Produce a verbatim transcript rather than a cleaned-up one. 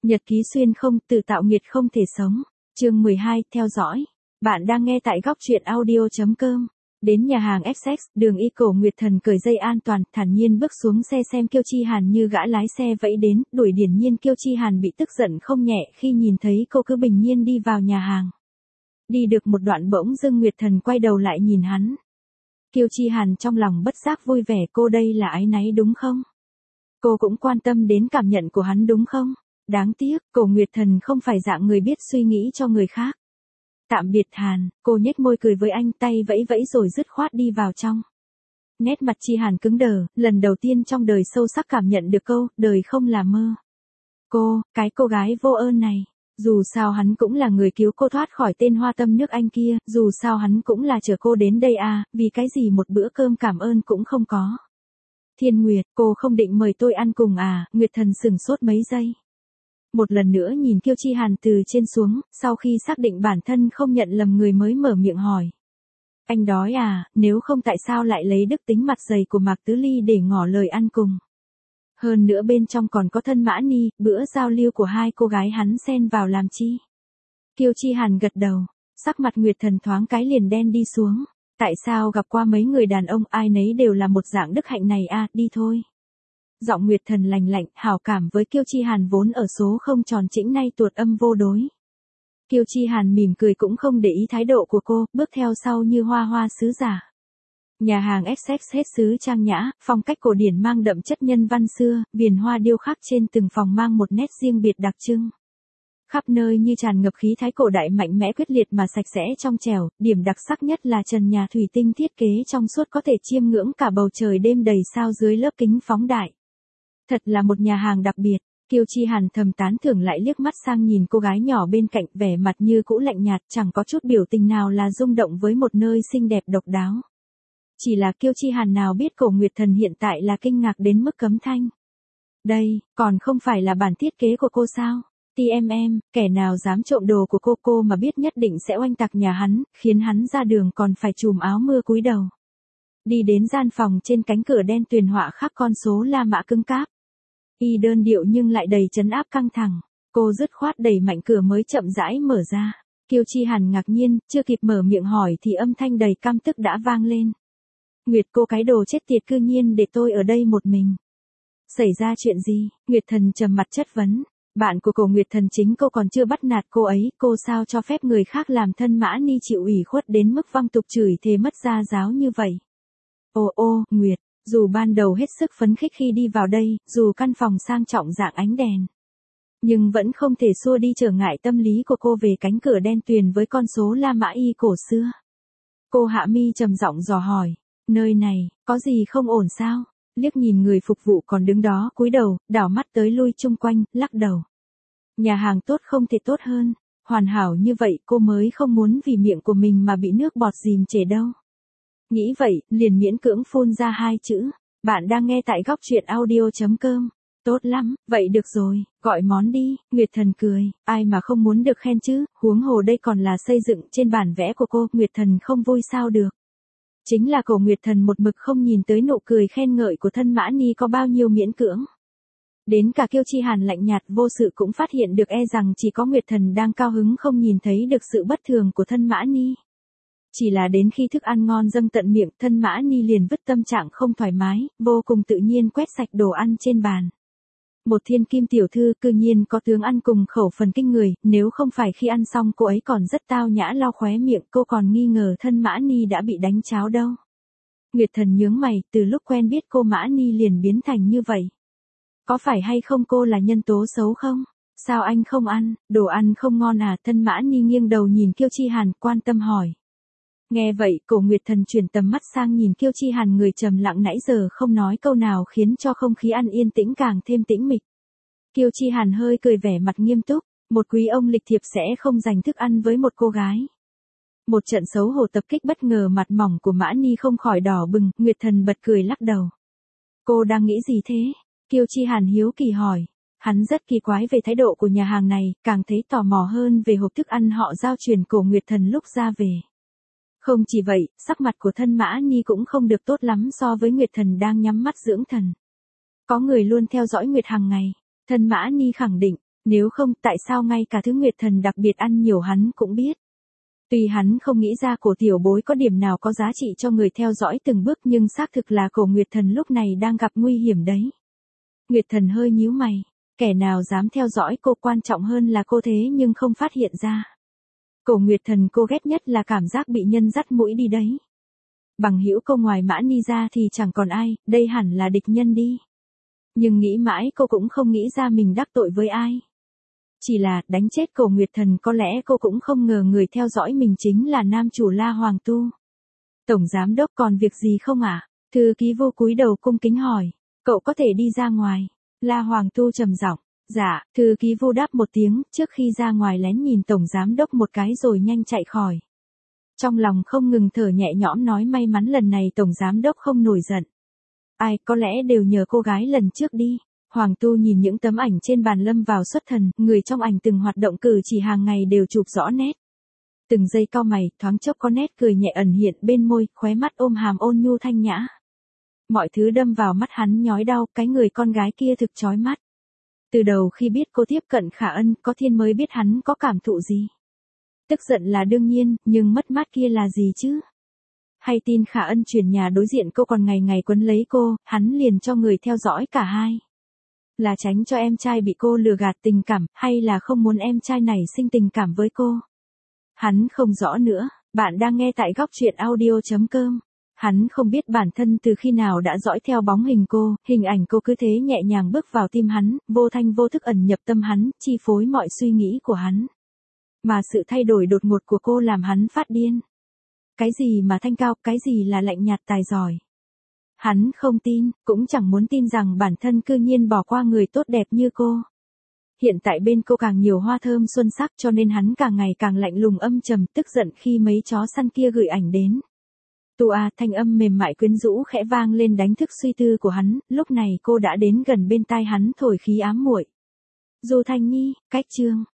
Nhật ký xuyên không, tự tạo nghiệt không thể sống. Chương mười hai, theo dõi. Bạn đang nghe tại góc truyện audio.com. Đến nhà hàng Essex, đường y Cổ Nguyệt Thần cởi dây an toàn, thản nhiên bước xuống xe xem Kiêu Chi Hàn như gã lái xe vẫy đến, đuổi điển nhiên Kiêu Chi Hàn bị tức giận không nhẹ khi nhìn thấy cô cứ bình nhiên đi vào nhà hàng. Đi được một đoạn bỗng dưng Nguyệt Thần quay đầu lại nhìn hắn. Kiêu Chi Hàn trong lòng bất giác vui vẻ, cô đây là áy náy đúng không? Cô cũng quan tâm đến cảm nhận của hắn đúng không? Đáng tiếc, Cổ Nguyệt Thần không phải dạng người biết suy nghĩ cho người khác. Tạm biệt Hàn, cô nhếch môi cười với anh, tay vẫy vẫy rồi dứt khoát đi vào trong. Nét mặt Chi Hàn cứng đờ, lần đầu tiên trong đời sâu sắc cảm nhận được câu, đời không là mơ. Cô, cái cô gái vô ơn này, dù sao hắn cũng là người cứu cô thoát khỏi tên hoa tâm nước Anh kia, dù sao hắn cũng là chở cô đến đây à, vì cái gì một bữa cơm cảm ơn cũng không có. Thiên Nguyệt, cô không định mời tôi ăn cùng à? Nguyệt Thần sửng sốt mấy giây. Một lần nữa nhìn Kiêu Chi Hàn từ trên xuống, sau khi xác định bản thân không nhận lầm người mới mở miệng hỏi. Anh đói à, nếu không tại sao lại lấy đức tính mặt dày của Mạc Tứ Ly để ngỏ lời ăn cùng. Hơn nữa bên trong còn có Thân Mã Ni, bữa giao lưu của hai cô gái hắn xen vào làm chi. Kiêu Chi Hàn gật đầu, sắc mặt Nguyệt Thần thoáng cái liền đen đi xuống. Tại sao gặp qua mấy người đàn ông ai nấy đều là một dạng đức hạnh này à, đi thôi. Giọng Nguyệt Thần lành lạnh, hảo cảm với Kiêu Chi Hàn vốn ở số không tròn chỉnh nay tuột âm vô đối. Kiêu Chi Hàn mỉm cười cũng không để ý thái độ của cô, bước theo sau như hoa hoa sứ giả. Nhà hàng Essex hết sứ trang nhã, phong cách cổ điển mang đậm chất nhân văn xưa, viền hoa điêu khắc trên từng phòng mang một nét riêng biệt đặc trưng. Khắp nơi như tràn ngập khí thái cổ đại mạnh mẽ quyết liệt mà sạch sẽ trong trẻo, điểm đặc sắc nhất là trần nhà thủy tinh thiết kế trong suốt có thể chiêm ngưỡng cả bầu trời đêm đầy sao dưới lớp kính phóng đại. Thật là một nhà hàng đặc biệt. Kiêu Chi Hàn thầm tán thưởng lại liếc mắt sang nhìn cô gái nhỏ bên cạnh, vẻ mặt như cũ lạnh nhạt, chẳng có chút biểu tình nào là rung động với một nơi xinh đẹp độc đáo. Chỉ là Kiêu Chi Hàn nào biết Cổ Nguyệt Thần hiện tại là kinh ngạc đến mức cấm thanh. Đây, còn không phải là bản thiết kế của cô sao? tê em em, kẻ nào dám trộm đồ của cô cô mà biết nhất định sẽ oanh tạc nhà hắn, khiến hắn ra đường còn phải trùm áo mưa cúi đầu. Đi đến gian phòng trên cánh cửa đen tuyền họa khắc con số La Mã cứng cáp. Y đơn điệu nhưng lại đầy trấn áp căng thẳng. Cô dứt khoát đẩy mạnh cửa mới chậm rãi mở ra. Kiêu Chi Hàn ngạc nhiên, chưa kịp mở miệng hỏi thì âm thanh đầy căm tức đã vang lên. Nguyệt, cô cái đồ chết tiệt, cư nhiên để tôi ở đây một mình. Xảy ra chuyện gì? Nguyệt Thần trầm mặt chất vấn. Bạn của Cổ Nguyệt Thần chính cô còn chưa bắt nạt cô ấy, cô sao cho phép người khác làm Thân Mã Ni chịu ủy khuất đến mức văng tục chửi thề mất gia giáo như vậy? Ô ô, Nguyệt, dù ban đầu hết sức phấn khích khi đi vào đây, dù căn phòng sang trọng dạng ánh đèn, nhưng vẫn không thể xua đi trở ngại tâm lý của cô về cánh cửa đen tuyền với con số La Mã y cổ xưa. Cô hạ mi trầm giọng dò hỏi, nơi này, có gì không ổn sao? Liếc nhìn người phục vụ còn đứng đó cúi đầu, đảo mắt tới lui chung quanh, lắc đầu. Nhà hàng tốt không thể tốt hơn, hoàn hảo như vậy cô mới không muốn vì miệng của mình mà bị nước bọt dìm trề đâu. Nghĩ vậy, liền miễn cưỡng phun ra hai chữ. Bạn đang nghe tại góc truyện audio.com. Tốt lắm, vậy được rồi, gọi món đi. Nguyệt Thần cười, ai mà không muốn được khen chứ, huống hồ đây còn là xây dựng trên bản vẽ của cô, Nguyệt Thần không vui sao được. Chính là Cổ Nguyệt Thần một mực không nhìn tới nụ cười khen ngợi của Thân Mã Ni có bao nhiêu miễn cưỡng. Đến cả Kiêu Chi Hàn lạnh nhạt vô sự cũng phát hiện được e rằng chỉ có Nguyệt Thần đang cao hứng không nhìn thấy được sự bất thường của Thân Mã Ni. Chỉ là đến khi thức ăn ngon dâng tận miệng, Thân Mã Ni liền vứt tâm trạng không thoải mái, vô cùng tự nhiên quét sạch đồ ăn trên bàn. Một thiên kim tiểu thư cư nhiên có tướng ăn cùng khẩu phần kinh người, nếu không phải khi ăn xong cô ấy còn rất tao nhã lau khóe miệng, cô còn nghi ngờ Thân Mã Ni đã bị đánh cháo đâu. Nguyệt Thần nhướng mày, từ lúc quen biết cô Mã Ni liền biến thành như vậy. Có phải hay không cô là nhân tố xấu không? Sao anh không ăn, đồ ăn không ngon à? Thân Mã Ni nghiêng đầu nhìn Kiêu Chi Hàn quan tâm hỏi. Nghe vậy, Cổ Nguyệt Thần chuyển tầm mắt sang nhìn Kiêu Chi Hàn người trầm lặng nãy giờ không nói câu nào khiến cho không khí ăn yên tĩnh càng thêm tĩnh mịch. Kiêu Chi Hàn hơi cười vẻ mặt nghiêm túc, một quý ông lịch thiệp sẽ không dành thức ăn với một cô gái. Một trận xấu hổ tập kích bất ngờ mặt mỏng của Mã Ni không khỏi đỏ bừng, Nguyệt Thần bật cười lắc đầu. Cô đang nghĩ gì thế? Kiêu Chi Hàn hiếu kỳ hỏi. Hắn rất kỳ quái về thái độ của nhà hàng này, càng thấy tò mò hơn về hộp thức ăn họ giao truyền Cổ Nguyệt Thần lúc ra về. Không chỉ vậy, sắc mặt của Thân Mã Ni cũng không được tốt lắm so với Nguyệt Thần đang nhắm mắt dưỡng thần. Có người luôn theo dõi Nguyệt hàng ngày. Thân Mã Ni khẳng định, Nếu không, tại sao ngay cả thứ Nguyệt Thần đặc biệt ăn nhiều hắn cũng biết. Tuy hắn không nghĩ ra cổ tiểu bối có điểm nào có giá trị cho người theo dõi từng bước, nhưng xác thực là cổ Nguyệt Thần lúc này đang gặp nguy hiểm đấy. Nguyệt Thần hơi nhíu mày, kẻ nào dám theo dõi cô, quan trọng hơn là cô thế nhưng không phát hiện ra. Cổ Nguyệt Thần cô ghét nhất là cảm giác bị nhân dắt mũi đi đấy. Bằng hữu cô ngoài Mã Ni ra thì chẳng còn ai, đây hẳn là địch nhân đi. Nhưng nghĩ mãi cô cũng không nghĩ ra mình đắc tội với ai. Chỉ là, đánh chết cổ Nguyệt Thần, có lẽ cô cũng không ngờ người theo dõi mình chính là nam chủ La Hoàng Tu. Tổng giám đốc còn việc gì không ạ? À? Thư ký Vô cúi đầu cung kính hỏi. Cậu có thể đi ra ngoài. La Hoàng Tu trầm giọng. Dạ, thư ký Vô đáp một tiếng, trước khi ra ngoài lén nhìn tổng giám đốc một cái rồi nhanh chạy khỏi. Trong lòng không ngừng thở nhẹ nhõm nói may mắn lần này tổng giám đốc không nổi giận. Ai, có lẽ đều nhờ cô gái lần trước đi. Hoàng Tu nhìn những tấm ảnh trên bàn lâm vào xuất thần, người trong ảnh từng hoạt động cử chỉ hàng ngày đều chụp rõ nét. Từng giây cau mày, thoáng chốc có nét cười nhẹ ẩn hiện bên môi, khóe mắt ôm hàm ôn nhu thanh nhã. Mọi thứ đâm vào mắt hắn nhói đau, cái người con gái kia thực chói mắt. Từ đầu khi biết cô tiếp cận Khả Ân, có thiên mới biết hắn có cảm thụ gì. Tức giận là đương nhiên, nhưng mất mát kia là gì chứ? Hay tin Khả Ân chuyển nhà đối diện cô còn ngày ngày quấn lấy cô, hắn liền cho người theo dõi cả hai. Là tránh cho em trai bị cô lừa gạt tình cảm, hay là không muốn em trai này sinh tình cảm với cô? Hắn không rõ nữa. Bạn đang nghe tại góc truyện audio chấm com. Hắn không biết bản thân từ khi nào đã dõi theo bóng hình cô, hình ảnh cô cứ thế nhẹ nhàng bước vào tim hắn, vô thanh vô thức ẩn nhập tâm hắn, chi phối mọi suy nghĩ của hắn. Mà sự thay đổi đột ngột của cô làm hắn phát điên. Cái gì mà thanh cao, cái gì là lạnh nhạt tài giỏi. Hắn không tin, cũng chẳng muốn tin rằng bản thân cư nhiên bỏ qua người tốt đẹp như cô. Hiện tại bên cô càng nhiều hoa thơm xuân sắc cho nên hắn càng ngày càng lạnh lùng âm trầm, tức giận khi mấy chó săn kia gửi ảnh đến. Tu a, thanh âm mềm mại quyến rũ khẽ vang lên đánh thức suy tư của hắn, lúc này cô đã đến gần bên tai hắn thổi khí ám muội. Du Thanh Nhi, cách chương.